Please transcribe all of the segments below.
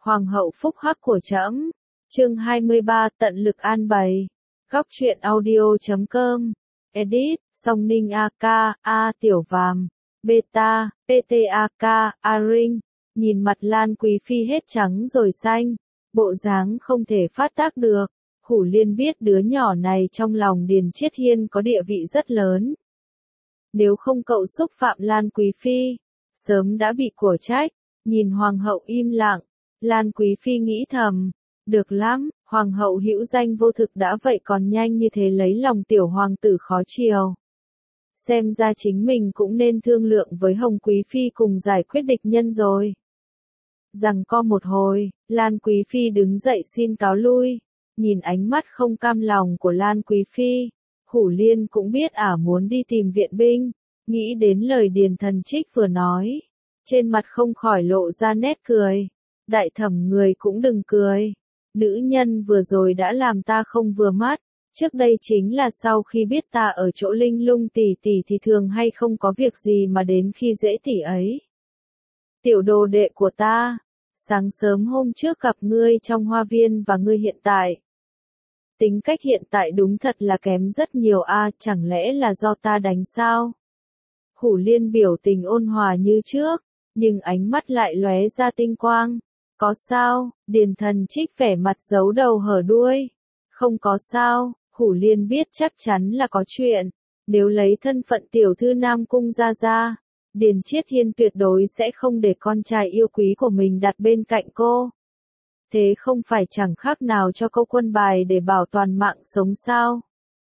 Hoàng hậu phúc hắc của trẫm. Chương 23 tận lực an bày. Góc truyện audio.com. Edit, Song Ninh AK, A Tiểu Vàm, Beta, PTAK, A-Ring. Nhìn mặt Lan Quý Phi hết trắng rồi xanh, bộ dáng không thể phát tác được. Hủ Liên biết đứa nhỏ này trong lòng Điền Chiết Hiên có địa vị rất lớn. Nếu không cậu xúc phạm Lan Quý Phi, sớm đã bị của trách. Nhìn Hoàng hậu im lặng, Lan Quý Phi nghĩ thầm, được lắm, Hoàng hậu hữu danh vô thực đã vậy còn nhanh như thế lấy lòng tiểu hoàng tử khó chiều. Xem ra chính mình cũng nên thương lượng với Hồng Quý Phi cùng giải quyết địch nhân rồi. Giằng co một hồi, Lan Quý Phi đứng dậy xin cáo lui. Nhìn ánh mắt không cam lòng của Lan Quý Phi, Hủ Liên cũng biết muốn đi tìm viện binh. Nghĩ đến lời Điền Thần Trích vừa nói, trên mặt không khỏi lộ ra nét cười. Đại thẩm người cũng đừng cười. Nữ nhân vừa rồi đã làm ta không vừa mắt. Trước đây chính là sau khi biết ta ở chỗ Linh Lung tỷ tỷ thì thường hay không có việc gì mà đến khi dễ tỷ ấy. Tiểu đồ đệ của ta, sáng sớm hôm trước gặp ngươi trong hoa viên và ngươi hiện tại. Tính cách hiện tại đúng thật là kém rất nhiều chẳng lẽ là do ta đánh sao? Hủ Liên biểu tình ôn hòa như trước, nhưng ánh mắt lại lóe ra tinh quang. Có sao? Điền Thần Trích vẻ mặt giấu đầu hở đuôi. Không có sao, Hủ Liên biết chắc chắn là có chuyện. Nếu lấy thân phận tiểu thư Nam Cung ra, Điền Chiết Hiên tuyệt đối sẽ không để con trai yêu quý của mình đặt bên cạnh cô. Thế không phải chẳng khác nào cho câu quân bài để bảo toàn mạng sống sao?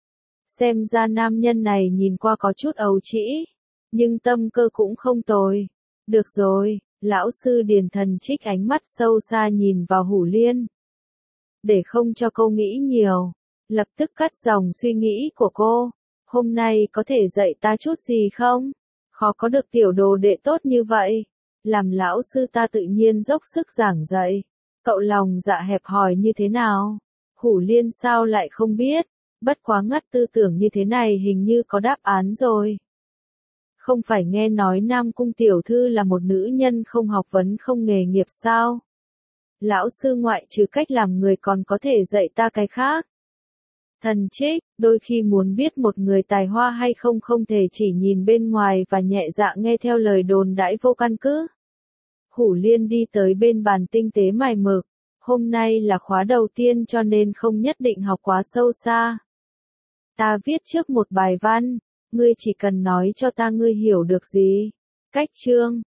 Xem ra nam nhân này nhìn qua có chút ấu trĩ, nhưng tâm cơ cũng không tồi. Được rồi, lão sư Điền Thần Trích ánh mắt sâu xa nhìn vào Hủ Liên. Để không cho cô nghĩ nhiều, lập tức cắt dòng suy nghĩ của cô. Hôm nay có thể dạy ta chút gì không? Khó có được tiểu đồ đệ tốt như vậy. Làm lão sư ta tự nhiên dốc sức giảng dạy. Cậu lòng dạ hẹp hòi như thế nào? Hủ Liên sao lại không biết? Bất quá ngắt tư tưởng như thế này hình như có đáp án rồi. Không phải nghe nói Nam Cung tiểu thư là một nữ nhân không học vấn không nghề nghiệp sao? Lão sư ngoại trừ cách làm người còn có thể dạy ta cái khác. Thần Trích, đôi khi muốn biết một người tài hoa hay không không thể chỉ nhìn bên ngoài và nhẹ dạ nghe theo lời đồn đãi vô căn cứ. Hủ Liên đi tới bên bàn tinh tế mài mực. Hôm nay là khóa đầu tiên cho nên không nhất định học quá sâu xa. Ta viết trước một bài văn, ngươi chỉ cần nói cho ta ngươi hiểu được gì. Cách chương,